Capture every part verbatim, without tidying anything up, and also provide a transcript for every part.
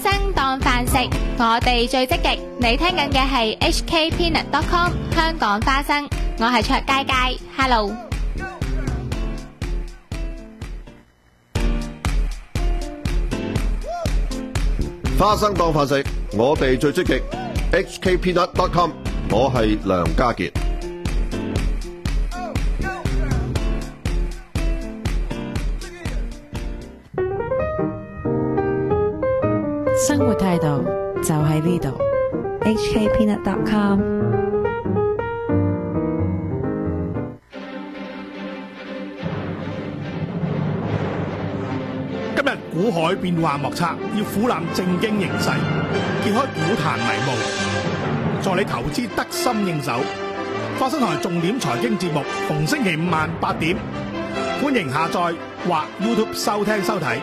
生當飯食，我哋最積極。你聽緊嘅係 H K Peanut dot com 香港花生，我係卓佳佳 ，Hello。 花生當飯食，我哋最積極。H K Peanut dot com， 我係梁家傑。 生活態度就喺呢度。 H K Peanut dot com。 今日股海變幻莫測，要俯瞰政經形勢，揭開股壇迷霧，助你投資得心應手。花生台重點財經節目，逢星期五晚八點，歡迎下載或 YouTube 收聽收睇。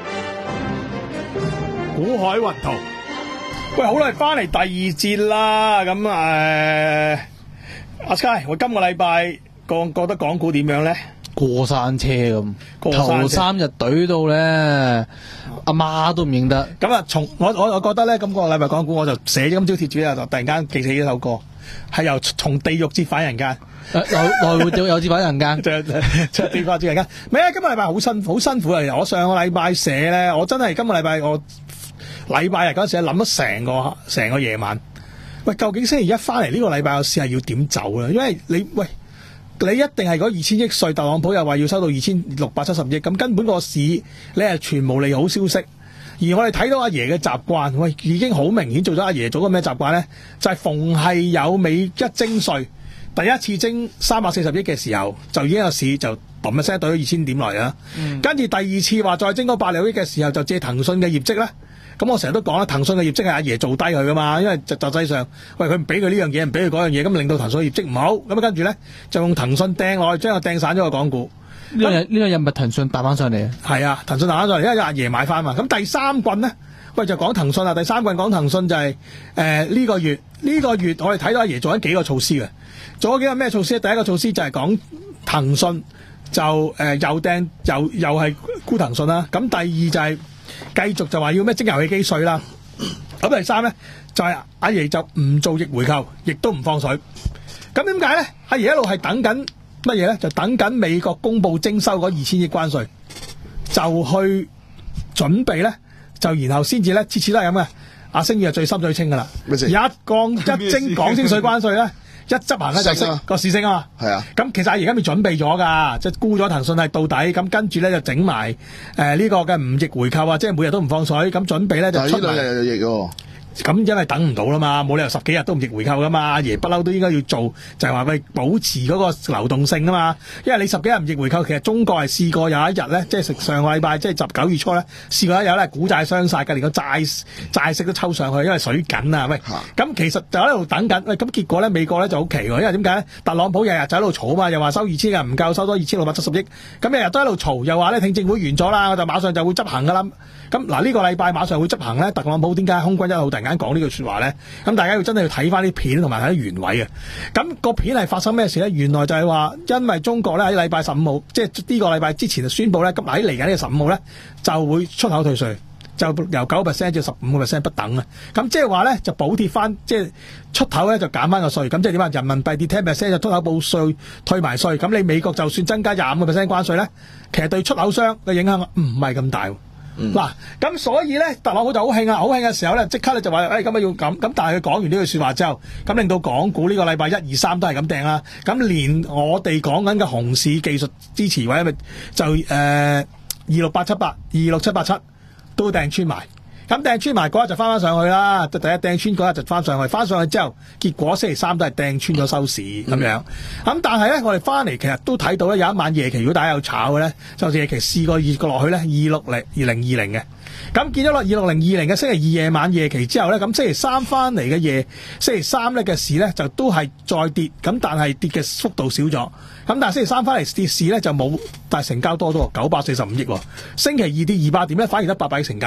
股海雲圖，喂，好啦，翻嚟第二節啦。咁誒，阿 Sky，我今個禮拜覺覺得港股點樣咧？ 過山車咁， 過山車頭三日懟到咧，阿媽都唔認得。 咁啊，從我我我覺得咧，今個禮拜港股我就寫咗今朝貼主啊，就突然間記起一首歌，係由從地獄折返人間， 來來回有有折返人間， 就就折返人間。唔係啊，今個禮拜好辛苦，好辛苦啊！我上個禮拜寫咧，我真係今個禮拜我禮拜日嗰陣時諗咗成個成個夜晚。喂，究竟星期一翻嚟呢個禮拜我試下要點走咧？因為你喂。你一定係嗰二千億稅，特朗普又話要收到二千六百七十億，咁根本個市你係全無利好消息。而我哋睇到阿爺嘅習慣，喂，已經好明顯做咗阿爺做個咩習慣呢？就係、是、逢係有美一徵稅，第一次徵三百四十億嘅時候，就已經有市就嘣一聲對咗二千點來啦。跟住、嗯、第二次話再徵嗰百零億嘅時候，就借騰訊嘅業績呢。咁我成日都講啦，騰訊嘅業績係阿爺做低佢噶嘛，因為實際上，喂，佢唔俾佢呢樣嘢，唔俾佢嗰樣嘢，咁令到騰訊嘅業績唔好，咁跟住咧就用騰訊掟落去，將佢掟散咗個港股。 呢兩日呢兩日咪騰訊彈翻上嚟啊？ 係啊，騰訊彈翻上嚟，因為阿爺買翻嘛。咁第三棍咧，喂就講騰訊啊，第三棍講騰訊就係誒呢個月呢、呢個月我哋睇到阿爺做緊幾個措施嘅，做咗幾個咩措施？第一個措施就係講騰訊就誒、呃、又掟又又係沽騰訊啦。咁第二就係、是。繼續就話要咩徵遊戲機稅啦，咁第三咧就係、是、阿爺就唔做逆回購，亦都唔放水。咁點解咧？阿爺一路係等緊乜嘢咧？就等緊美國公布徵收嗰二千億關稅，就去準備咧，就然後先至咧，次次都係咁嘅。阿星宇係最深最清噶啦，一降一徵港徵稅關稅咧。一執行咧就升個市升啊嘛， 係啊， 咁其實阿爺而家咪準備咗噶，即係沽咗騰訊係到底，咁跟住咧就整埋誒呢個嘅唔逆回購啊，即係每日都唔放水，咁準備咧就出埋。但係呢兩日又逆喎。咁因為等唔到啦嘛，冇理由十幾日都唔逆回購噶嘛，阿爺不嬲都應該要做，就係話喂保持嗰個流動性啊嘛。因為你十幾日唔逆回購，其實中國係試過有一日咧，即係食上個禮拜，即係十九月初咧，試過一日咧股債雙殺嘅，連個債債息都抽上去，因為水緊啊。喂，咁其實就喺度等緊，喂，咁結果咧美國咧就好奇喎，因為點解咧？特朗普日日就喺度嘈啊嘛，又話收二千嘅唔夠，收多二千六百七十億，咁日日都喺度嘈，又話咧聽證會完咗啦，我就馬上就會執行噶啦。咁嗱呢個禮拜馬上會執行咧，特朗普點解空軍一號突然間講呢句說話咧？咁大家要真係要睇翻啲片同埋睇啲原委嘅。咁、那個片係發生咩事咧？原來就係話，因為中國咧喺禮拜十五號，即係呢個禮拜之前就宣布咧，咁喺嚟緊呢個十五號咧就會出口退稅，就由九 percent 至十五個 percent 不等啊。咁即係話咧就補貼翻，即係出口咧就減翻個稅。咁即係點啊？人民幣跌十 percent 就出口報稅退埋稅。咁你美國就算增加廿五個 percent 關稅咧，其實對出口商嘅影響唔係咁大。嗱，咁、嗯、所以咧，特朗普就好興啊！好興嘅時候咧，即刻咧就話，誒咁啊要咁，咁但係佢講完呢句說話之後，咁令到港股呢個禮拜一二三都係咁掟啦。咁連我哋講緊嘅熊市技術支持位咪就誒二六八七八、二六七八七都掟穿埋。咁掟穿埋嗰日就翻翻上去啦，第一掟穿嗰日就翻上去，翻上去之後，結果星期三都係掟穿咗收市咁、嗯、樣。咁但係咧，我哋翻嚟其實都睇到咧，有一晚夜期如果大家有炒嘅咧，就夜期試過熱過落去咧，二六零二零二零嘅。咁見咗落二六零二零嘅星期二夜晚夜期之後咧，咁星期三翻嚟嘅夜，星期三咧嘅市咧就都係再跌，咁但係跌嘅幅度少咗。咁但係星期三翻嚟跌市咧就冇，但係成交多咗九百四十五億喎。星期二跌二百點咧，反而得八百億成交。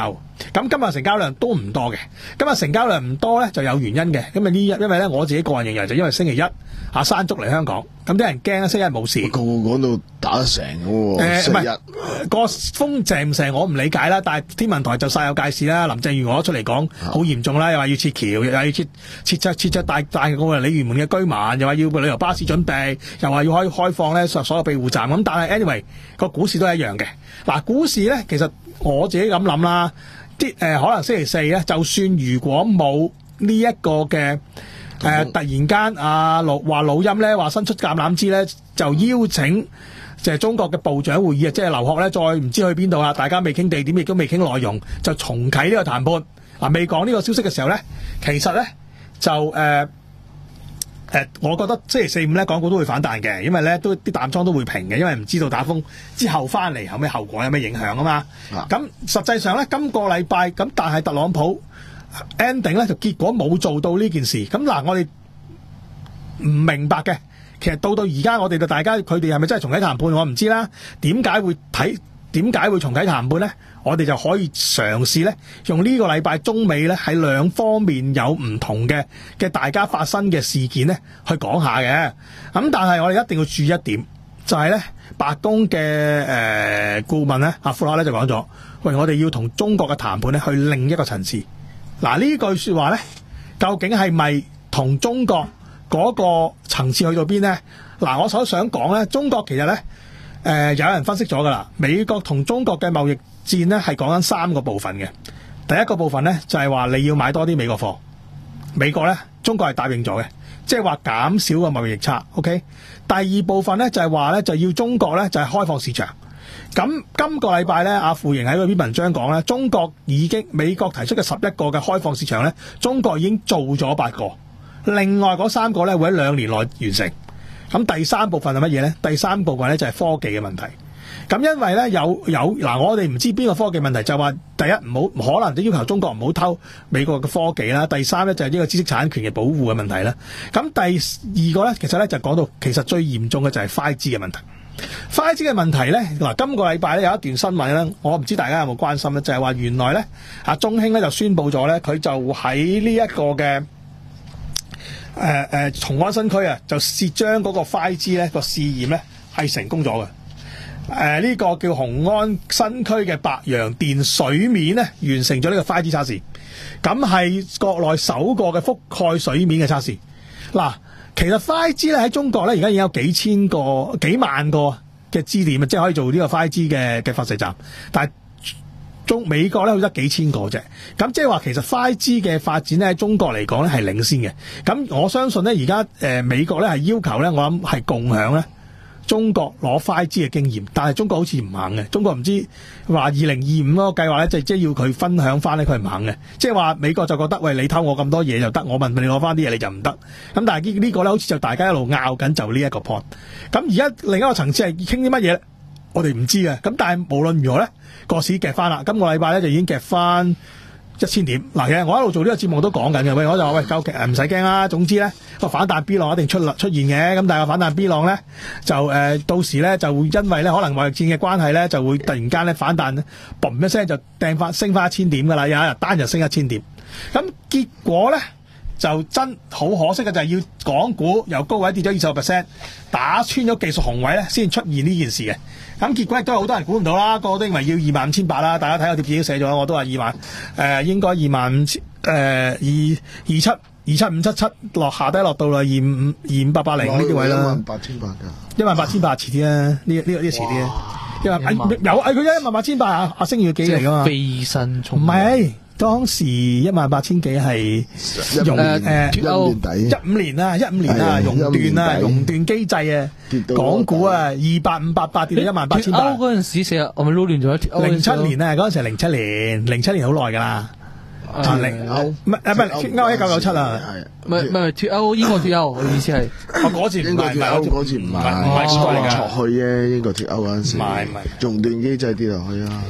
咁今日成交量都唔多嘅，今日成交量唔多咧就有原因嘅。咁啊呢因為咧我自己個人認為就因為星期一啊山竹嚟香港，咁啲人驚星期一冇事。 個個講到打得成嘅喎， 誒星期一。 個風正唔成我唔理解啦，但係天文台就煞有介事啦。林鄭月娥出嚟講好嚴重啦，又話要撤橋，又話要撤撤撤撤撤大大個鯉魚門嘅居民，又話要旅遊巴士準備，又話要開開放咧所有庇護站。咁但係 anyway 個股市都係一樣嘅。嗱，股市咧其實我自己咁諗啦，啲誒、呃、可能星期四咧，就算如果冇呢一個嘅誒、呃、突然間啊老話老陰咧話伸出橄欖枝咧，就邀請。就係中國嘅部長會議啊，即係劉鶴咧，再唔知去邊度啦，大家未傾地點，亦都未傾內容，就重啟呢個談判。嗱，未講呢個消息嘅時候咧，其實咧就誒誒、呃呃，我覺得星期四五咧，港股都會反彈嘅，因為咧都啲淡倉都會平嘅，因為唔知道打風之後翻嚟後咩後果有咩影響啊嘛。咁、啊、實際上咧，今個禮拜咁，但係特朗普 ending 咧就結果冇做到呢件事。咁嗱，我哋唔明白嘅。其實到到而家，我哋對大家佢哋係咪真係重啟談判，我唔知啦。點解會睇？點解會重啟談判呢？我哋就可以嘗試咧，用呢個禮拜中美咧喺兩方面有唔同嘅嘅大家發生嘅事件咧，去講下嘅。咁但係我哋一定要注意一點，就係咧白宮嘅誒顧問咧阿富拉咧就講咗，喂，我哋要同中國嘅談判咧去另一個層次。嗱，呢句說話咧，究竟係咪同中國嗰個層次去到邊呢？嗱，我所想講咧，中國其實咧，誒、呃、有人分析咗噶啦，美國同中國嘅貿易戰咧係講緊三個部分嘅。第一個部分咧就係、是、話你要買多啲美國貨，美國咧中國係答應咗嘅，即係話減少個貿易逆差。OK，第二部分咧就係話咧就要中國咧就係、是、開放市場。咁今個禮拜咧，阿傅瑩喺嗰篇文章講咧，中國已經美國提出嘅十一個嘅開放市場咧，中國已經做咗八個。另外嗰三個咧會喺兩年內完成。咁第三部分係乜嘢咧？第三部分咧就係科技嘅問題。咁因為咧有有嗱，我哋唔知邊個科技問題，就話第一唔好可能都要求中國唔好偷美國嘅科技啦。第三咧就係呢個知識產權嘅保護嘅問題啦。咁第二個咧，其實咧就講到其實最嚴重嘅就係 五 G 嘅問題。五 G 嘅問題咧，嗱今個禮拜咧有一段新聞咧，我唔知大家有冇關心咧，就係話原來咧啊中興咧就宣布咗咧，佢就喺呢一個嘅。誒、呃、誒、呃，松安新區啊，就試將嗰個 五 G 咧個試驗咧係成功咗嘅。誒、呃、呢、這個叫雄安新區嘅白洋淀水面咧完成咗呢個 五 G 測試，咁係國內首個嘅覆蓋水面嘅測試。嗱，其實 五 G 咧喺中國咧而家已經有幾千個、幾萬個嘅支點啊，即係可以做呢個 五 G 嘅嘅發射站，但係中美國咧好得幾千個啫，咁即係話其實 五 G 嘅發展咧喺中國嚟講咧係領先嘅。咁我相信咧而家誒美國咧係要求咧，我諗係共享咧中國攞 五 G 嘅經驗，但係中國好似唔肯嘅。中國唔知話二零二五嗰個計劃咧，就即係要佢分享翻咧，佢唔肯嘅。即係話美國就覺得喂，你偷我咁多嘢就得，我問你攞翻啲嘢你就唔得。咁但係呢呢個咧好似就大家一路拗緊就呢一個 point。咁而家另一個層次係傾啲乜嘢？我哋唔知嘅，咁但係無論如何咧，個市夾翻啦。今個禮拜咧就已經夾翻一千點。嗱，其實我一路做呢個節目都講緊嘅，喂，我就話喂，究竟唔使驚啦。總之咧個反彈 B 浪一定出出現嘅。咁但係個反彈 B 浪咧就誒、呃、到時咧就會因為咧可能貿易戰嘅關係咧就會突然間咧反彈，嘣一聲就掟翻升翻一千點噶啦，有一日單日升一千點。咁結果咧就真好可惜嘅就係要港股由高位跌咗二十個 percent， 打穿咗技術紅位咧先出現呢件事嘅。咁結果亦都係好多人估唔到啦，個個都認為要二萬五千八啦。大家睇我貼紙都寫咗，我都話二萬誒、呃、應該二萬五千誒二二七二七五七七落下低落到啦二五二五八八零呢啲位啦。一萬八千八㗎，一萬八千八遲啲啊！呢呢呢個遲啲啊！因為有誒佢一萬八千八啊！阿星耀幾嚟㗎嘛？飛身衝唔係。當時一萬八千幾係熔誒脫歐一五年啊，一五年啊熔斷啊熔斷機制啊，港股啊二八五八八跌到一萬八千八。脫歐嗰陣時成日我咪撈亂咗脫歐。零七年啊，嗰陣時係零七年，零七年好耐㗎啦。零歐唔係誒唔係脫歐一九九七啊，唔係唔係脫歐英國脫歐，我意思係我嗰次唔係唔係嗰次唔係唔係錯嚟㗎，錯去啫英國脫歐嗰陣時。唔係唔係熔斷機制跌落去啊。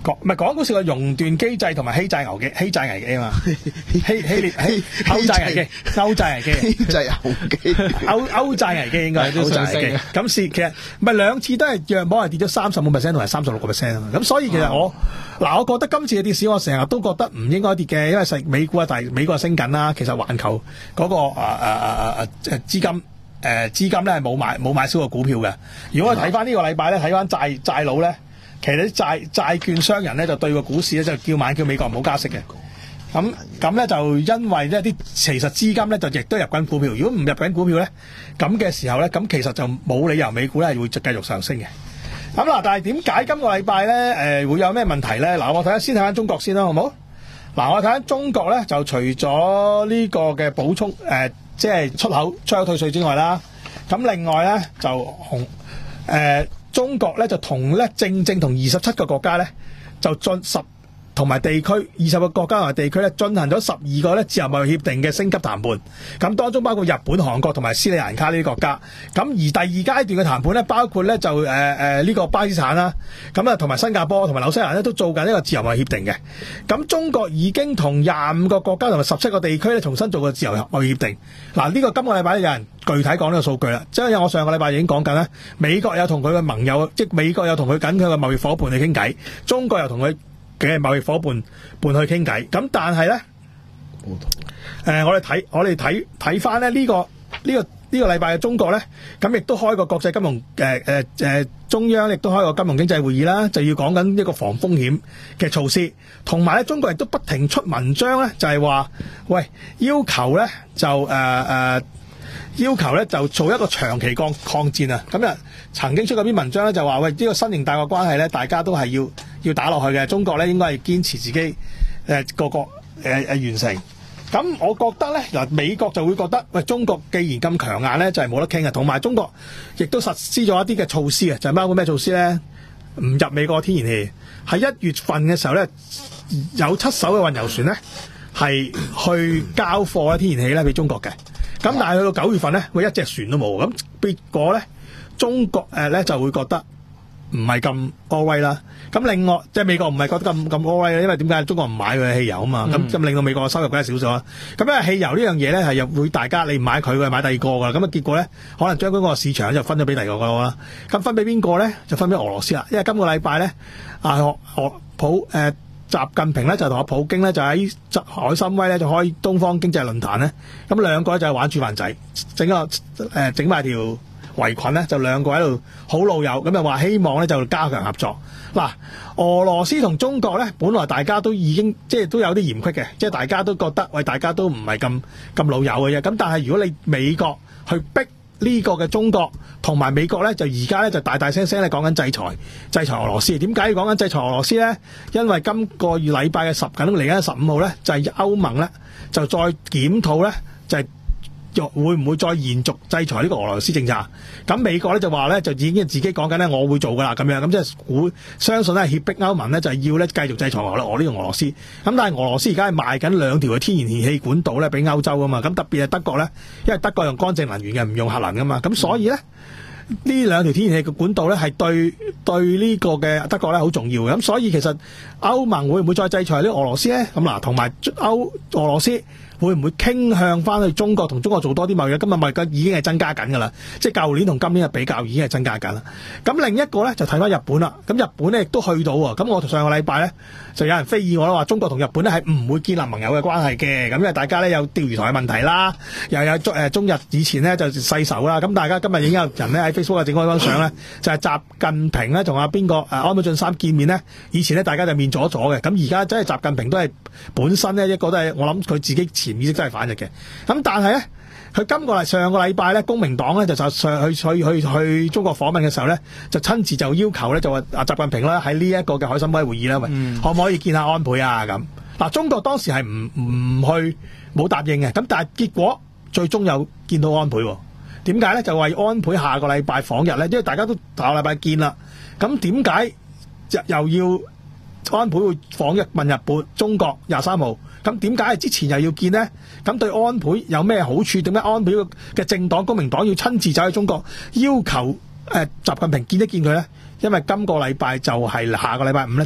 港唔係港股市嘅熔斷機制同埋欺債牛嘅欺債危機啊嘛，希希列希歐債危機、歐債危機、 希債牛機、 歐歐債危機應該係歐債危機。咁是其實唔係兩次都係約莫係跌咗三十五 percent 同埋三十六個 percent 啊。咁所以其實我嗱、啊，我覺得今次嘅跌市我成日都覺得唔應該跌嘅，因為實美股啊大美國升緊啦，其實環球嗰、那個啊啊啊啊誒資金誒資、呃、金咧係冇買冇買少過股票嘅。如果我睇翻呢個禮拜咧，睇翻債債佬咧。其實啲債債券商人咧就對個股市咧就叫晚叫美國唔好加息嘅，咁咁咧就因為呢啲其實資金咧就亦都入緊股票，如果唔入緊股票咧，咁嘅時候咧，咁其實就冇理由美股咧係會繼續上升嘅。咁嗱，但係點解今個禮拜咧誒會有咩問題咧？嗱，我睇下先睇翻中國先啦，好唔好？嗱，我睇翻中國咧就除咗呢個嘅補充誒、呃，即係出口出口退稅之外啦，咁另外咧就紅誒。呃中國咧就同咧正正同二十七個國家咧就進十同埋地區二十個國家同埋地區咧進行咗十二個咧自由貿易協定嘅升級談判，咁當中包括日本、韓國同埋斯里蘭卡呢啲國家。咁而第二階段嘅談判咧，包括咧就誒誒呢個巴基斯坦啦，咁啊同埋新加坡同埋紐西蘭咧都做緊呢個自由貿易協定嘅。咁中國已經同廿五個國家同埋十七個地區咧重新做過自由貿易協定。嗱，呢個今個禮拜有人具體講呢個數據啦，即係我上個禮拜已經講緊啦，美國有同佢嘅盟友，即係美國有同佢緊佢嘅貿易夥伴去傾偈，中國又同佢嘅貿易夥伴伴去傾偈。咁但係咧，誒、呃、我哋睇我哋睇睇翻咧呢個呢、呢個呢、呢個禮拜嘅中國咧，咁亦都開個國際金融誒誒誒中央亦都開個金融經濟會議啦，就要講緊一個防風險嘅措施，同埋咧中國亦都不停出文章咧，就係、是、話喂要求咧就誒誒。呃呃要求咧就做一個長期抗抗戰啊！咁啊曾經出過篇文章咧就話喂呢、呢個新型大國關係咧，大家都係要要打落去嘅。中國咧應該係堅持自己誒、呃、個個誒誒、呃、完成。咁我覺得咧嗱，美國就會覺得喂中國既然咁強硬咧，就係冇得傾啊。同埋中國亦都實施咗一啲嘅措施啊，就係包括咩措施咧？唔入美國天然氣。喺一月份嘅時候咧，有七艘嘅運油船咧係去交貨咧天然氣咧俾中國嘅。咁但係去到九月份咧，會一隻船都冇，咁結果咧，中國誒咧、呃、就會覺得唔係咁安威啦。咁另外即係美國唔係覺得咁咁安威，因為點解中國唔買佢嘅汽油啊嘛？咁咁、嗯、令到美國嘅收入梗係少咗啦。咁因為汽油呢樣嘢咧係又會大家你唔買佢，佢買第二個噶。咁啊結果咧，可能將嗰個市場就分咗俾第二個個啦。咁分俾邊個咧？就分俾俄羅斯啦。因為今個禮拜咧，啊俄俄普誒。呃習近平咧就同阿普京咧就喺海參崴咧就開東方經濟論壇咧，咁兩個咧就係玩煮飯仔，整個誒整埋條圍裙咧，就兩個喺度好老友，咁就話希望咧就加強合作。嗱，俄羅斯同中國咧，本來大家都已經即係都有啲嫌隙嘅，即係大家都覺得喂，大家都唔係咁咁老友嘅啫。咁但係如果你美國去逼呢個嘅中國同埋美國咧，就而家咧就大大聲聲咧講緊制裁，制裁俄羅斯。點解要講緊制裁俄羅斯咧？因為今個月禮拜嘅十緊嚟緊十五號咧，就係、是、歐盟咧就再檢討咧，就係、是、會唔會再延續制裁呢個俄羅斯政策？咁美國咧就話咧就已經自己講緊咧，我會做噶啦咁樣，咁即係估相信咧脅迫歐盟咧就係要咧繼續制裁俄俄呢個俄羅斯。咁但係俄羅斯而家係賣緊兩條嘅天然氣管道咧俾歐洲噶嘛，咁特別係德國咧，因為德國用乾淨能源嘅，唔用核能噶嘛，咁所以咧。呢兩條天然氣嘅管道咧，係對對呢個嘅德國咧好重要嘅，咁所以其實歐盟會唔會再制裁呢個俄羅斯咧？咁嗱，同埋歐俄羅斯會唔會傾向翻去中國同中國做多啲貿易？今日貿易已經係增加緊㗎啦，即係舊年同今年嘅比較已經係增加緊啦。咁另一個咧就睇翻日本啦，咁日本咧亦都去到喎。咁我上個禮拜咧就有人非議我啦，話中國同日本咧係唔會建立盟友嘅關係嘅。咁因為大家咧有釣魚台嘅問題啦，又有中誒中日以前咧就世仇啦。咁大家今日已經有人咧喺 Facebook 整開張相咧，就係習近平咧同阿邊個誒安倍晉三見面咧。以前咧大家就面咗咗嘅，咁而家真係習近平都係本身咧一個都係我諗佢自己潛意識真係反日嘅。咁但係咧，佢今個禮上個禮拜咧，公明黨咧就就上去去去去中國訪問嘅時候咧，就親自就要求咧就話阿習近平啦喺呢一個嘅海參崴會議啦，喂、嗯，可唔可以見下安倍啊？咁嗱，中國當時係唔唔去冇答應嘅，咁但係結果最終有見到安倍喎。點解咧？就話安倍下個禮拜訪日咧，因為大家都下個禮拜見啦。咁點解又要安倍會訪日問日本中國廿三號？咁點解之前又要見呢？咁對安倍有咩好處？點解安倍嘅政黨公明黨要親自走去中國要求誒習近平見一見佢呢？因為今個禮拜就係下個禮拜五咧，就係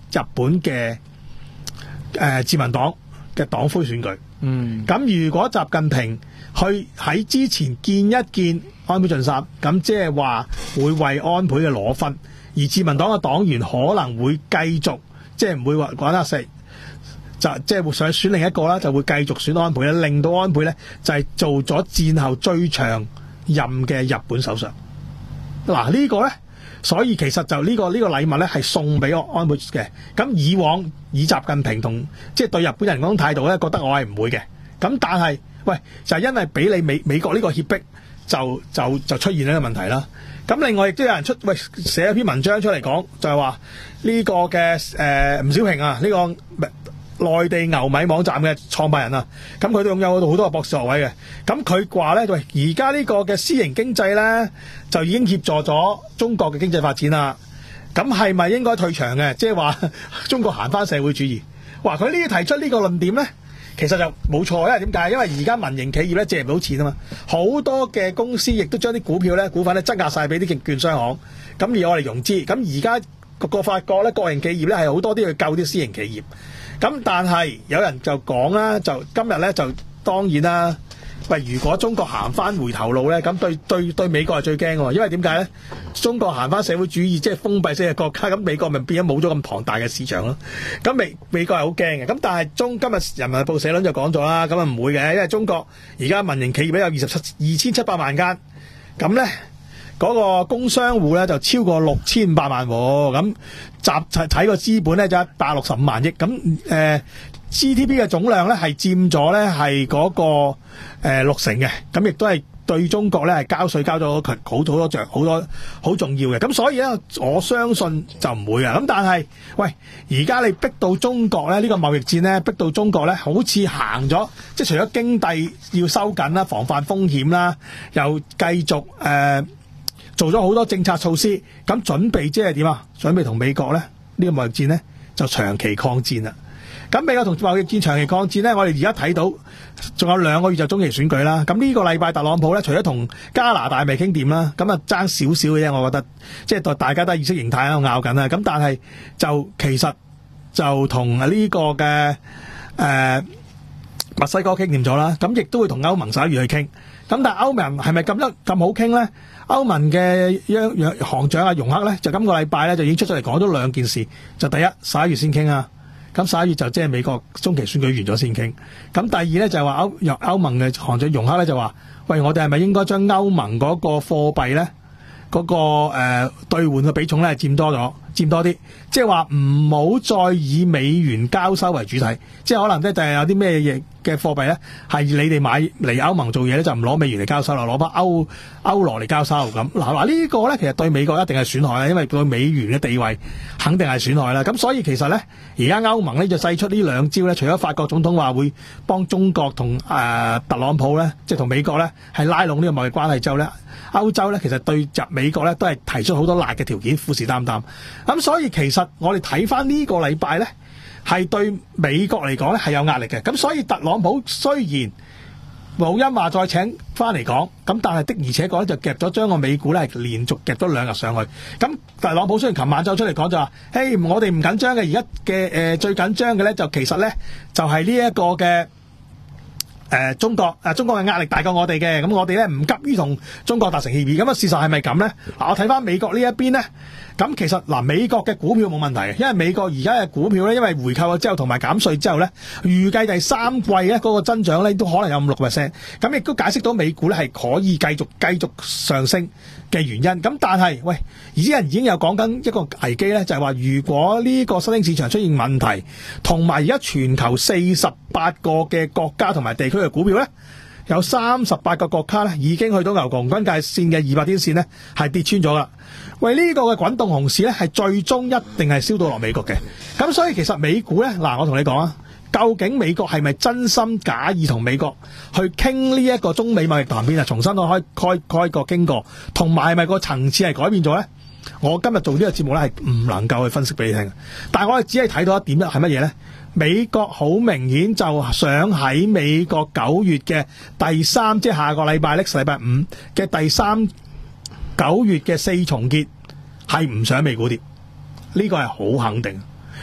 日本嘅誒、呃、自民黨嘅黨魁選舉。 嗯， 咁如果習近平去喺之前見一見安倍晉三，咁即係話會為安倍嘅攞分，而自民黨嘅黨員可能會繼續即係唔會話講得死，就即係會想選另一個啦，就會繼續選安倍咧，令到安倍咧就係、是、做咗戰後最長任嘅日本首相。嗱、這個、呢個咧，所以其實就呢、這個呢、這個禮物咧係送俾安倍嘅。咁以往以習近平同即係對日本人嗰種態度咧，覺得我係唔會嘅。咁但係喂，就係、是、因為俾你美美國呢個脅迫，就就就出現呢個問題啦。咁另外亦都有人出喂寫一篇文章出嚟講，就係話呢個嘅誒吳小平啊，呢、這個內地牛米網站嘅創辦人啊，咁佢都擁有好多個博士學位嘅。咁佢話咧，喂，而家呢個嘅私營經濟咧，就已經協助咗中國嘅經濟發展啦。咁係咪應該退場嘅？即係話中國行翻社會主義。哇！佢呢啲提出呢個論點咧，其實就冇錯，因為點解？因為而家民營企業咧借唔到錢啊嘛，好多嘅公司亦都將啲股票咧股份咧質押晒俾啲券商行，咁而我哋融資。咁而家個個發覺咧，國營企業咧係好多啲去救啲私營企業。咁但係有人就講啦，就今日咧就當然啦。喂，如果中國行翻回頭路咧，咁對對對美國係最驚嘅喎，因為點解咧？中國行翻社會主義，即係封閉式嘅國家，咁美國咪變咗冇咗咁龐大嘅市場咯。咁美美國係好驚嘅。咁但係中今日人民日報社論就講咗啦，咁啊唔會嘅，因為中國而家民營企業咧有二十七二千七百萬間，咁咧嗰個工商戶咧就超過六千五百萬喎，咁集睇個資本咧就一百六十五萬億，咁誒、呃、G D P 嘅總量咧係佔咗咧係嗰個誒、呃、六成嘅，咁亦都係對中國咧係交稅交咗好好多著好多好重要嘅，咁所以咧我相信就唔會啊，咁但係喂而家你逼到中國咧呢、呢個貿易戰咧逼到中國咧好似行咗，即係除咗經濟要收緊啦、防範風險啦，又繼續誒。呃做咗好多政策措施，咁準備即係點啊？準備同美國咧呢、呢個貿易戰咧就長期抗戰啦。咁美國同貿易戰長期抗戰咧，我哋而家睇到仲有兩個月就中期選舉啦。咁呢個禮拜特朗普咧，除咗同加拿大未傾掂啦，咁啊爭少少嘅啫。我覺得即係大家都係意識形態喺度拗緊啦。咁但係就其實就同呢個嘅誒、呃、墨西哥傾掂咗啦。咁亦都會同歐盟十一月去傾。咁但係歐盟係咪咁得咁好傾咧？歐盟嘅央央行長阿容克咧，就今個禮拜咧就已經出咗嚟講咗兩件事。就第一，十一月先傾啊，咁十一月就即係美國中期選舉完咗先傾。咁第二咧就係話歐歐盟嘅行長容克咧就話，喂，我哋係咪應該將歐盟嗰個貨幣咧嗰、嗰個誒兌換嘅比重咧佔多咗，佔多啲，即係話唔好再以美元交收為主體，即係可能咧就係有啲咩嘢嘅貨幣咧係你哋買嚟歐盟做嘢咧就唔攞美元嚟交收啦，攞翻歐歐羅嚟交收咁。嗱嗱呢個咧其實對美國一定係損害啦，因為對美元嘅地位肯定係損害啦。咁所以其實咧而家歐盟咧就祭出呢兩招咧，除咗法國總統話會幫中國同誒、呃、特朗普咧，即係同美國咧係拉攏呢個貿易關係之後咧，歐洲咧其實對入美國咧都係提出好多辣嘅條件，虎視眈眈。咁所以其實我哋睇翻呢個禮拜咧，係對美國嚟講咧係有壓力嘅。咁所以特朗普雖然冇因話再請翻嚟講，咁但係的而且確咧就夾咗將個美股咧係連續夾咗兩日上去。咁特朗普雖然琴晚走出嚟講就話，嘿，我哋唔緊張嘅，而家嘅誒最緊張嘅咧就其實咧就係呢一個嘅。誒、呃、中國誒、呃、中國嘅壓力大過我哋嘅，咁我哋咧唔急於同中國達成協議。咁啊事實係咪咁咧？嗱，我睇翻美國呢一邊咧，咁其實嗱、呃、美國嘅股票冇問題嘅，因為美國而家嘅股票咧，因為回購咗之後同埋減稅之後咧，預計第三季咧嗰個增長咧都可能有五六個 percent。咁亦都解釋到美股咧係可以繼續繼續上升嘅原因。咁但係喂，而家人已經有講緊一個危機咧，就係話如果呢個新興市場出現問題，同埋而家全球四十八個嘅國家同埋地區嘅股票咧，有三十八個國家咧已經去到牛熊均界線嘅二百天線咧，係跌穿咗啦。喂，呢、這個嘅滾動熊市咧，係最終一定係燒到落美國嘅。咁所以其實美股咧，嗱，我同你講啊，究竟美國係咪真心假意同美國去傾呢一個中美貿易談判啊，重新去開開開個經過，同埋係咪個層次係改變咗咧？我今日做呢個節目咧，係唔能夠去分析俾你聽，但係我哋只係睇到一點，係乜嘢咧？美國好明顯就想喺美國九月嘅第三，即係下個禮拜，呢個禮拜五嘅第三九月嘅四重結，係唔想美股跌，呢個係好肯定。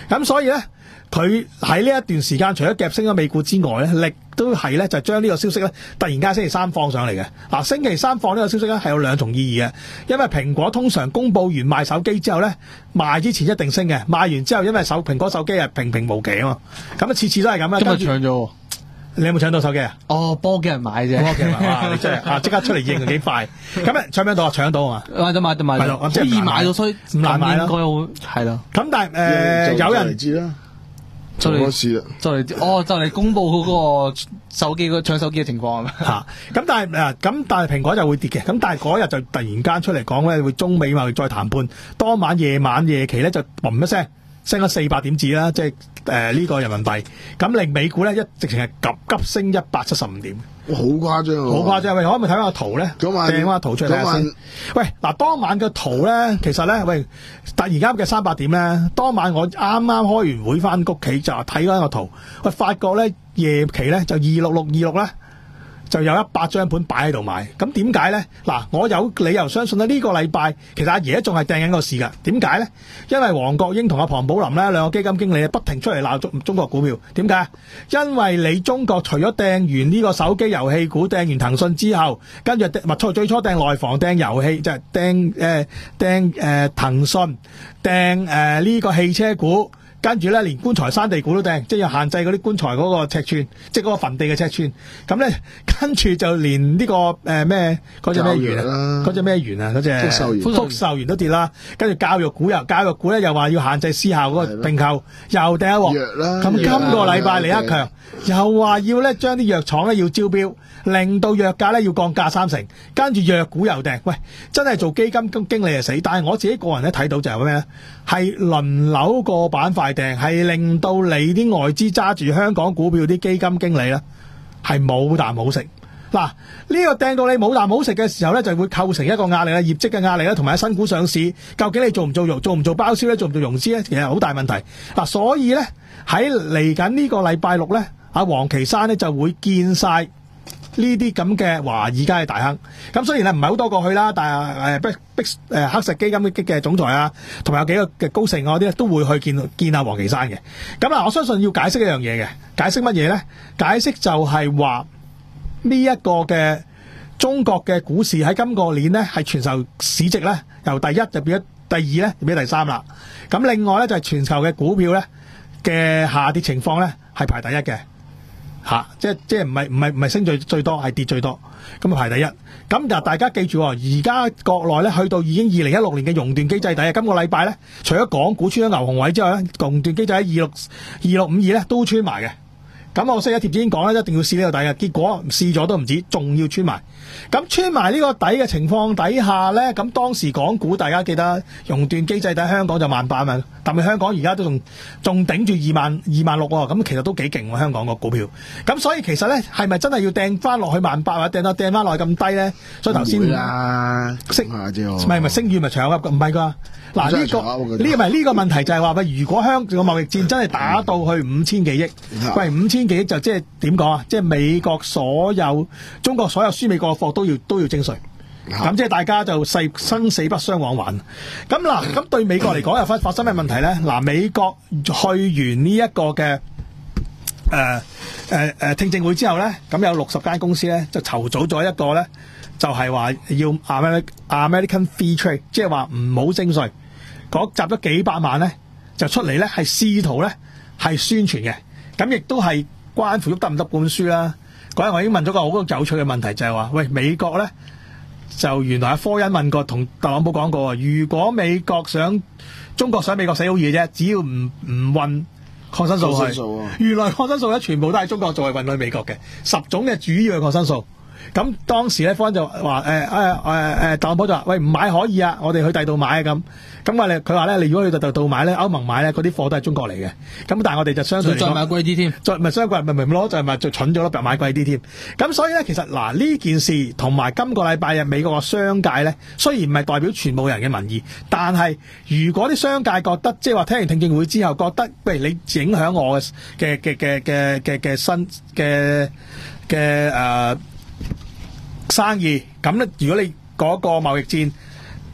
咁所以咧，佢喺呢一段時間，除咗夾升咗美股之外咧，力都係咧就將呢個消息咧，突然間星期三放上嚟嘅。嗱，星期三放呢個消息咧係有兩重意義嘅，因為蘋果通常公佈完賣手機之後咧，賣之前一定升嘅，賣完之後因為手蘋果手機係平平無奇啊嘛，咁啊次次都係咁啦。 今日搶咗。 你有冇搶到手機啊？ 哦，幫嘅人買啫， 幫嘅人買，哇！你真係啊，即刻出嚟應幾快。咁啊，搶唔搶到啊？搶到啊嘛！ 買到買到買到，好易買到，所以唔難買咯。 應該好係咯。 咁但係誒，有人知啦， 就嚟事啦， 就嚟哦，就嚟公佈嗰個手機個搶手機嘅情況啊。 嚇！咁但係誒，咁但係蘋果就會跌嘅。咁但係嗰日就突然間出嚟講咧，會中美貿易再談判。當晚夜晚夜期咧就嘣一聲升咗四百點子啦，即係誒呢個人民幣，咁令美股咧一直情係急急升一百七十五點， 好誇張， 好誇張。喂，可唔可以睇翻個圖咧？ 嗰晚掟翻個圖出嚟睇下先。喂，嗱，當晚嘅圖咧，其實咧，喂，突然間嘅三百點咧，當晚我啱啱開完會翻屋企就睇翻個圖，喂，發覺咧夜期咧就二六六二六咧。就有一百張盤擺喺度買，咁點解咧？嗱，我有理由相信咧，呢個禮拜其實阿爺仲係掟緊個市㗎。點解咧？因為黃國英同阿龐寶林咧兩個基金經理不停出嚟鬧中中國股票。點解？因為你中國除咗掟完呢個手機遊戲股，掟完騰訊之後，跟住唔係最初掟內房、掟遊戲，就係掟誒掟誒騰訊、掟誒呢個汽車股。跟住咧，連棺材山地股都掟，即係要限制嗰啲棺材嗰個尺寸，即係嗰個墳地嘅尺寸。咁咧，跟住就連呢、這個誒咩嗰隻咩元啊，嗰隻咩元啊，嗰隻福壽元、福壽元都跌啦。跟住教育股又教育股咧，又話要限制私校嗰個併購，又掟一鑊。咁今個禮拜李克強又話要咧將啲藥廠咧要招標，令到藥價咧要降價三成。跟住藥股又掟，喂，真係做基金經理係死。但係我自己個人咧睇到就係咩咧？係輪流個板塊掟，係令到你啲外資揸住香港股票啲基金經理咧係冇啖好食。嗱，呢個掟到你冇啖好食嘅時候咧，就會構成一個壓力啦，業績嘅壓力啦，同埋新股上市，究竟你做唔做融，做唔做包銷咧，做唔做融資咧，其實好大問題。嗱，所以咧喺嚟緊呢個禮拜六咧，阿黃岐山咧就會見晒呢啲咁嘅華爾街嘅大亨，咁雖然係唔係好多過去啦，但係誒逼逼誒黑石基金嘅嘅總裁啊，同埋有幾個嘅高盛嗰啲咧，都會去見見下黃岐山嘅。咁嗱，我相信要解釋一樣嘢嘅，解釋乜嘢咧？解釋就係話呢一個嘅中國嘅股市喺今個年咧係全球市值咧由第一就變咗第二咧，變咗第三啦。咁另外咧就係全球嘅股票咧嘅下跌情況咧係排第一嘅。吓、啊，即係即係唔係唔係唔係升最最多，係跌最多，咁啊排第一。咁就大家記住，而家國內咧去到已經二零一六年嘅熔斷機制第一，今個禮拜咧，除咗港股穿咗牛熊位之外咧，熔斷機制喺二六二六五二咧都穿埋嘅。咁我星期一貼已經講咧，一定要試呢個底嘅，結果試咗都唔止，仲要穿埋。咁穿埋呢個底嘅情況底下咧，咁當時港股大家記得熔斷機制底香港就萬八萬，但係香港而家都仲仲頂住二萬二萬六喎，咁其實都幾勁喎香港個股票。咁所以其實咧係咪真係要掟翻落去萬八或者掟到掟翻落去咁低咧？所以頭先啦，升下啫， 唔係唔係升遠咪長噏，唔係㗎。嗱呢、這個呢咪呢個問題就係話喂，如果香港個貿易戰真係打到去五千幾億，喂五千幾億就即係點講啊？即係美國所有中國所有輸美國嘅貨都要都要徵稅，咁即係大家就誓生死不相往還。咁嗱，咁對美國嚟講又發發生咩問題咧？嗱，美國去完呢一個嘅誒誒誒聽證會之後咧，咁有六十間公司咧就籌組咗一個咧，就係話要 American Free Trade， 即係話唔好徵稅。嗰集咗幾百萬咧，就出嚟咧，係試圖咧係宣傳嘅，咁亦都係關乎喐得唔得本書啦。嗰日我已經問咗個好有趣嘅問題，就係話：喂，美國咧就原來阿科恩問過，同特朗普講過，如果美國想中國想美國死好易啫，只要唔唔運抗生素去，素啊、原來抗生素咧全部都係中國做，係運去美國嘅十種嘅主要嘅抗生素。咁當時咧，科恩就話誒誒誒誒，特朗普就話：喂，唔買可以啊，我哋去第二度買啊咁。咁我哋佢話咧，你如果去第二度買咧，歐盟買咧，嗰啲貨都係中國嚟嘅。咁但係我哋就相信再買貴啲添， 再唔係相貴，咪咪攞就係咪就蠢咗咯，買貴啲添。咁所以咧，其實嗱呢件事同埋今個禮拜日美國嘅商界咧，雖然唔係代表全部人嘅民意，但係如果啲商界覺得即係話聽完聽證會之後覺得，喂，你影響我嘅嘅嘅嘅嘅嘅嘅新嘅嘅誒生意，咁咧如果你嗰個貿易戰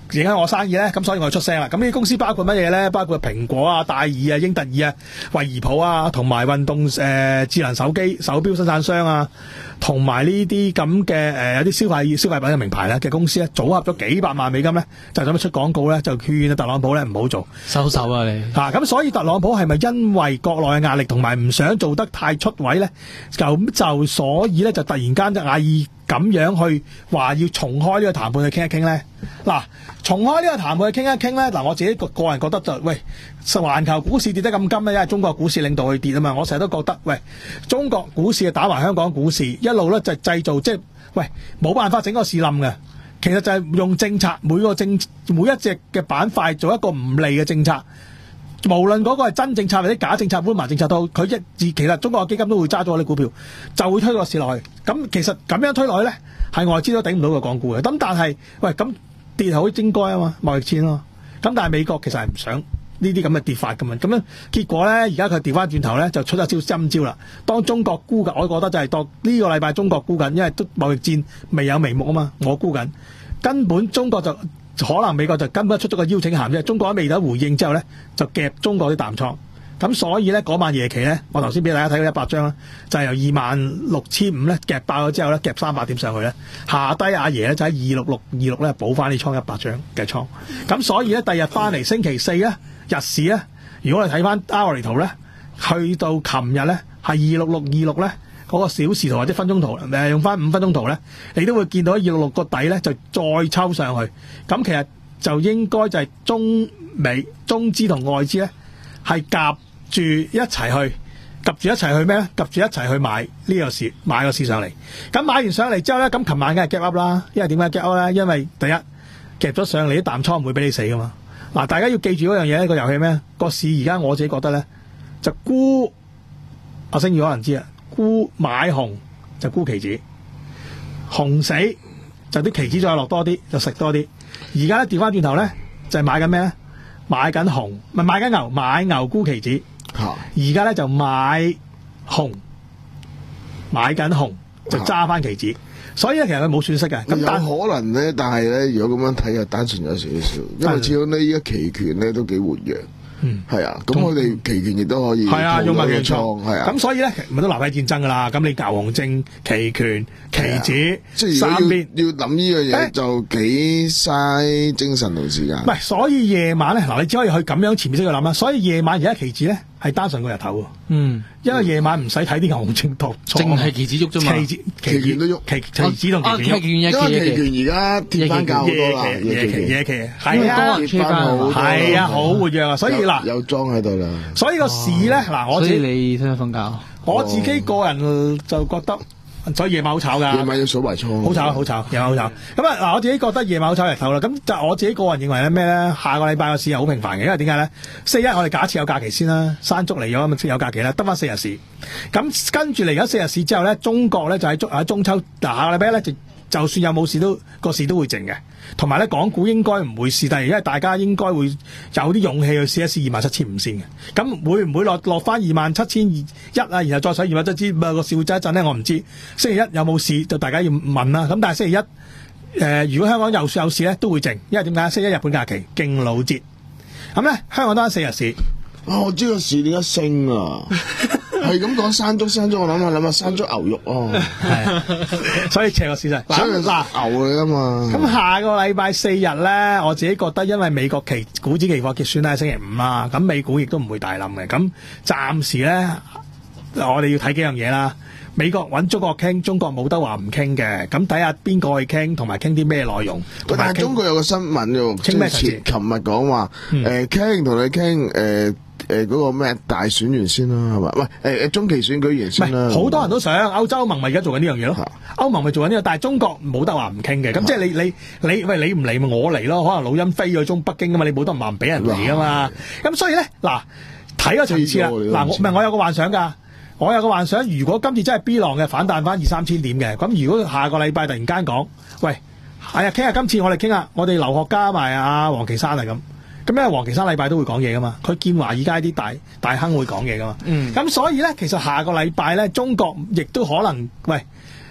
影響我生意咧？咁所以我出聲啦。咁呢啲公司包括乜嘢咧？包括蘋果啊、戴爾啊、英特爾啊、惠而浦啊，同埋運動誒、呃、智能手機手錶生產商啊，同埋呢啲咁嘅誒有啲消費消費品嘅名牌咧嘅公司咧，組合咗幾百萬美金咧，就咁樣出廣告咧，就勸特朗普咧唔好做， 收手啊你嚇！咁、啊、所以特朗普係咪因為國內嘅壓力同埋唔想做得太出位咧？咁就所以咧就突然間就嗌意咁樣去話要重開呢個談判去傾一傾咧。嗱，重開呢個談判去傾一傾咧，嗱我自己個個人覺得就喂，環球股市跌得咁金咧，因為中國股市領導去跌啊嘛。我成日都覺得喂，中國股市打埋香港股市，一路咧就製造即係喂冇辦法整個市冧嘅。其實就係用政策每個政每一隻嘅板塊做一個唔利嘅政策，無論嗰個係真政策或者假政策、烏麻政策都好，佢一其實中國嘅基金都會揸咗我啲股票，就會推個市落去。咁其實咁樣推落去咧，係外資都頂唔到個港股嘅。咁但係喂咁跌好應該啊嘛，貿易戰咯。咁但係美國其實係唔想呢啲咁嘅跌法㗎嘛。咁樣結果咧，而家佢調翻轉頭咧，就出咗招針招啦。當中國沽緊，我覺得就係當呢個禮拜中國沽緊，因為都貿易戰未有眉目啊嘛，我沽緊。根本中國就可能美國就根本出咗個邀請函啫，中國未得回應之後咧，就夾中國啲淡倉。咁所以咧嗰晚夜期咧，我頭先俾大家睇到一百張啦，就係由二萬六千五咧夾爆咗之後咧，夾三百點上去咧，下低阿爺咧就喺二六六二六咧補翻啲倉一百張嘅倉。咁所以咧第日翻嚟星期四咧日市咧，如果你睇翻 hourly 圖咧，去到琴日咧係二六六二六咧。嗰個小時圖或者分鐘圖，誒用翻五分鐘圖咧，你都會見到二六六個底咧就再抽上去。咁其實就應該就係中美中資同外資咧係夾住一齊去，夾住一齊去咩咧？夾住一齊去買呢個市，買個市上嚟。咁買完上嚟之後咧，咁琴晚梗係 gap up 啦。因為點解 gap up 咧？因為第一夾咗上嚟啲淡倉唔會俾你死噶嘛。嗱，大家要記住嗰樣嘢，呢個遊戲咩？個市而家我自己覺得咧就沽，阿星宇可能知啊。沽買紅就沽期指，紅死就啲期指再落多啲就食多啲。而家咧調翻轉頭咧就係、是、買緊咩咧？買緊紅，唔係買緊牛，買牛沽期指。而家咧就買紅，買緊紅就揸翻期指。所以咧其實佢冇損失嘅。咁有可能咧，但係咧如果咁樣睇就單純有少少，因為始終呢依家期權咧都幾活躍。嗯，係啊，咁我哋期權亦都可以係啊，用埋期倉係啊，咁所以咧咪都南北戰爭噶啦。咁你牛熊證、期權、期指， 即係三邊要諗呢樣嘢就幾嘥精神同時間。唔係，所以夜晚咧嗱，你只可以去咁樣潛意識去諗啦。所以夜晚而家期指咧係單純過日頭喎。嗯，因為夜晚唔使睇啲牛熊證圖， 淨係期指喐啫嘛。期指期權都喐， 期期指同期權喐。 因為期權而家跌翻價好多啦， 夜期夜期係啊，係啊，好活躍啊，所以嗱有莊喺度啦。 所以個市咧嗱，我自己你聽日瞓覺， 我自己個人就覺得。所以夜晚好炒㗎， 夜晚要數埋倉， 好炒好炒，夜晚好炒。咁啊嗱，我自己覺得夜晚好炒日頭啦。咁就我自己個人認為咧咩咧？下個禮拜個市係好平凡嘅，因為點解咧？四一我哋假設有假期先啦，山竹嚟咗咁有假期啦，得翻四日市。咁跟住嚟緊四日市之後咧，中國咧就喺中喺中秋嗱下個禮拜咧就就算有冇事都個市都會靜嘅。同埋咧，港股應該唔會試低，因為大家應該會有啲勇氣去試一試二萬七千五先嘅。咁會唔會落落翻二萬七千一啊？然後再上二萬七千五個市會走一陣咧？我唔知。星期一有冇事就大家要問啦。咁但係星期一誒、呃，如果香港有有事咧，都會靜，因為點解？星期一日本假期敬老節。咁咧，香港得翻四日市。 啊！我知個市點解升啊？係咁講山竹山竹，我諗下諗下山竹牛肉哦， 係，所以斜個市勢。 嗱，牛嚟噶嘛。咁下個禮拜四日咧，我自己覺得因為美國期股指期貨結算咧係星期五啦，咁美股亦都唔會大冧嘅。咁暫時咧，我哋要睇幾樣嘢啦。美國揾中國傾，中國冇得話唔傾嘅。咁睇下邊個去傾，同埋傾啲咩內容。 但係中國有個新聞喎，傾咩？前琴日講話誒傾同你傾誒。誒，嗰個咩大選完先啦，係嘛？喂，誒誒，中期選舉完先啦。 好多人都想歐洲盟咪而家做緊呢樣嘢咯。歐盟咪做緊呢個，但係中國冇得話唔傾嘅。咁即係你你你喂，你唔嚟咪我嚟咯。可能老陰飛咗中北京啊嘛，你冇得話唔俾人嚟啊嘛。咁所以咧，嗱睇個層次啦。嗱，我唔係我有個幻想㗎，我有個幻想，如果今次真係 B 浪嘅反彈翻二三千點嘅，咁如果下個禮拜突然間講，喂，係啊，傾下今次我哋傾下，我哋劉學家埋阿黃岐山啊咁。咁因為黃岐山禮拜都會講嘢噶嘛，佢見華爾街啲大大亨會講嘢噶嘛，咁、嗯、所以咧，其實下個禮拜咧，中國亦都可能喂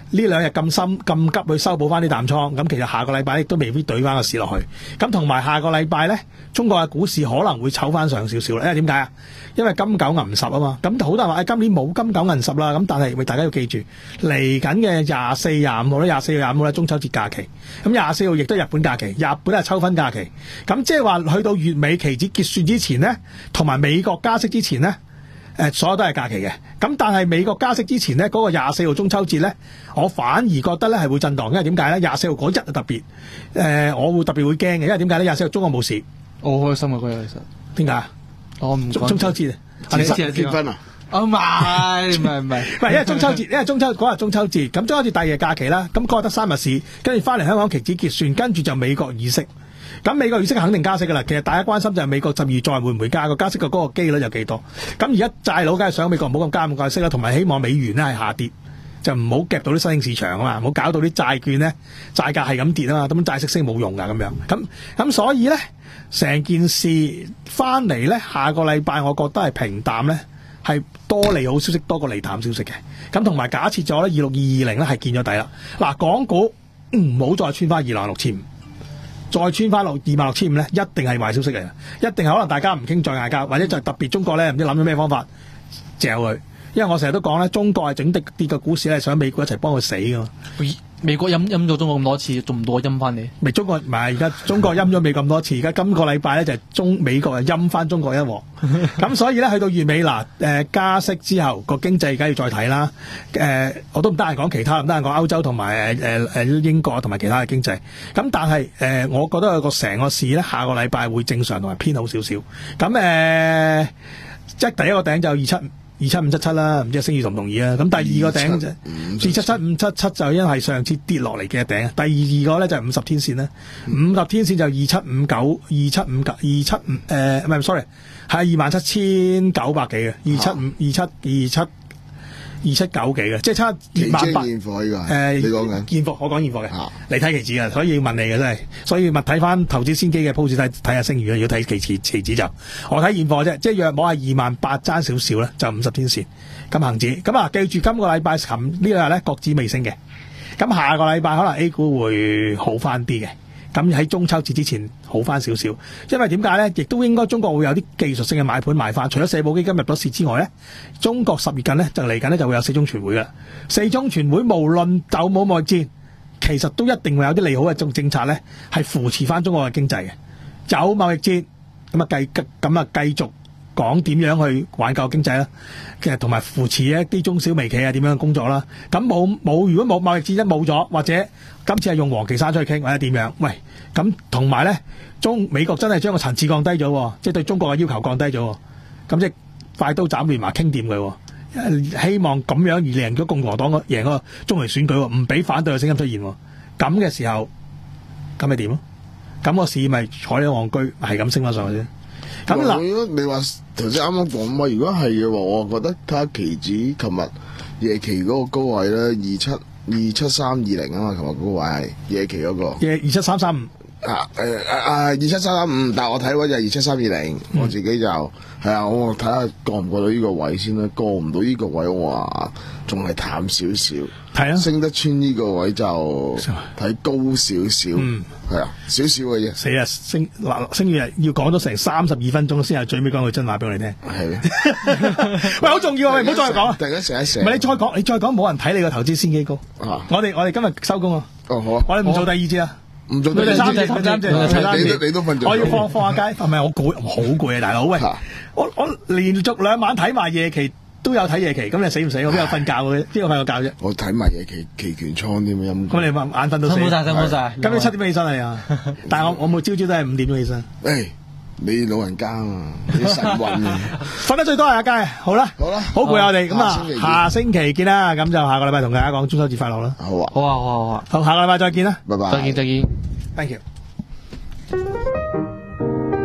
呢兩日咁深咁急去修補翻啲淡倉，咁其實下個禮拜亦都未必對翻個市落去。咁同埋下個禮拜咧，中國嘅股市可能會抽翻上少少啦。因為點解啊？因為金九銀十啊嘛。咁好多人話誒、哎、今年冇金九銀十啦。咁但係大家要記住，嚟緊嘅廿四、廿五號咧，廿四、廿五號咧中秋節假期。咁廿四號亦都日本假期，日本係秋分假期。咁即係話去到月尾期指結算之前咧，同埋美國加息之前咧。誒，所有都係假期嘅，咁但係美國加息之前呢，嗰、那個廿四號中秋節呢，我反而覺得呢係會震盪，因為點解呢？廿四號嗰日特別，誒、呃，我會特別會驚嘅，因為點解呢？廿四號中國冇事， 我好開心啊嗰日其實，點解？我唔中中秋節啊， 你結婚啊？ 哦唔係唔係唔係， 唔係因為中秋節，因為中秋嗰日中秋節，咁中秋節第二日假期啦，咁嗰日得三日市，跟住翻嚟香港期指結算，跟住就美國議息。咁美國議息肯定加息噶啦，其實大家關心就係美國十二再會唔會加，個加息嘅嗰個機率有幾多？咁而家債佬梗係想美國唔好咁加咁快息啦，同埋希望美元咧係下跌，就唔好夾到啲新興市場啊嘛，唔好搞到啲債券咧債價係咁跌啊嘛，咁債息升冇用噶咁樣。咁咁所以咧成件事翻嚟咧，下個禮拜我覺得係平淡咧，係多利好消息多過利淡消息嘅。咁同埋假設咗咧二六二二零咧係見咗底啦。嗱，港股唔好再穿翻二萬六千五。再穿翻落二萬六千五咧，一定係壞消息嚟嘅，一定係可能大家唔傾再嗌交，或者就特別中國咧唔知諗咗咩方法嚼佢。因為我成日都講咧，中國係整跌跌嘅股市咧，想美國一齊幫佢死噶嘛。 美國陰陰咗中國咁多次，仲唔到我陰翻你？ 咪中國唔係而家中國陰咗美國咁多次，而家今個禮拜咧就係中美國又陰翻中國一鑊。咁所以咧去到月尾嗱，誒、呃、加息之後個經濟梗係要再睇啦。誒、呃、我都唔得閒講其他，唔得閒講歐洲同埋誒誒誒英國同埋其他嘅經濟。咁但係誒、呃，我覺得有個成個市咧，下個禮拜會正常同埋偏好少少。咁誒，即係第一個頂就二七。二七五七七啦，唔知星宇同唔同意啊？咁第二個頂就二七七五七七就因為上次跌落嚟嘅頂，第二個咧就係五十天線啦，五十天線就二七五九、二七五九、二七五誒唔係 sorry 係二萬七千九百幾嘅，二七五、二七二七。二七九幾嘅，即係差二萬八。現貨呢個誒，你講緊現貨，我講現貨嘅。啊、你睇期指嘅，所以要問你嘅真係，所以咪睇翻投資先機嘅 post 睇睇下星宇啊。如果睇期指期指就，我睇現貨啫，即係約摸係二萬八爭少少咧，就五十天線咁恒指。咁啊，記住今個禮拜琴呢兩日咧，國指未升嘅，咁下個禮拜可能 A 股會好翻啲嘅。咁喺中秋節之前好翻少少，因為點解咧？亦都應該中國會有啲技術性嘅買盤買翻。除咗社保基金入咗市之外咧，中國十月近咧就嚟緊咧就會有四中全會㗎。四中全會無論有冇貿易戰，其實都一定會有啲利好嘅政政策咧，係扶持翻中國嘅經濟嘅。有貿易戰咁啊繼咁啊繼續講點樣去挽救經濟啦，其實同埋扶持一啲中小微企啊點樣工作啦。咁冇冇如果冇貿易戰一冇咗，或者今次係用王岐山出去傾或者點樣？喂，咁同埋咧，中美國真係將個層次降低咗，即係對中國嘅要求降低咗，咁即係快刀斬亂麻傾掂佢，希望咁樣而贏咗共和黨個贏個中期選舉，唔俾反對嘅聲音出現。咁嘅時候，咁咪點咯？咁個市咪坐喺戇居，係咁升翻上去啫。咁嗱， 如果你話頭先啱啱講嘛，如果係嘅話，我覺得睇下期指，琴日夜期嗰個高位咧，二七二七三二零啊嘛，琴日高位係夜期嗰、那個。夜二七三三五啊誒啊啊二七三三五，但係我睇嗰就二七三二零，我自己就係啊，我睇下過唔過到呢個位先啦，過唔到呢個位我話仲係淡少少。係啊，升得穿呢個位就睇高少少，嗯，係啊，少少嘅啫。四日升嗱，升日要講咗成三十二分鐘先係最尾講句真話俾我哋聽。係，喂，好重要啊！喂，唔好再講。突然間醒一醒。唔係你再講，你再講冇人睇你個投資先機高。啊，我哋我哋今日收工啊。哦，好啊。我哋唔做第二節啊。唔做第二節。第三節，第三節。你都你都瞓著。我要放放下街，係咪我攰？好攰啊，大佬。喂，我我連續兩晚睇埋夜期。都有睇夜期，咁你死唔死？我邊有瞓覺嘅？邊個瞓個覺啫？我睇埋夜期期權倉添啊！咁你眼瞓到死，冇晒，冇晒。咁你七點幾起身嚟啊？但係我我每朝朝都係五點鐘起身。誒，你老人家啊嘛，你神運啊！瞓得最多係阿佳，好啦，好啦，好攰我哋咁啊，下星期見啦。咁就下個禮拜同大家講中秋節快樂啦。好啊，好啊，好啊，好啊。好，下個禮拜再見啦。拜拜。再見，再見。Thank you。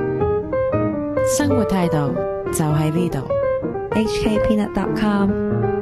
生活態度就喺呢度。 H K Peanut dot com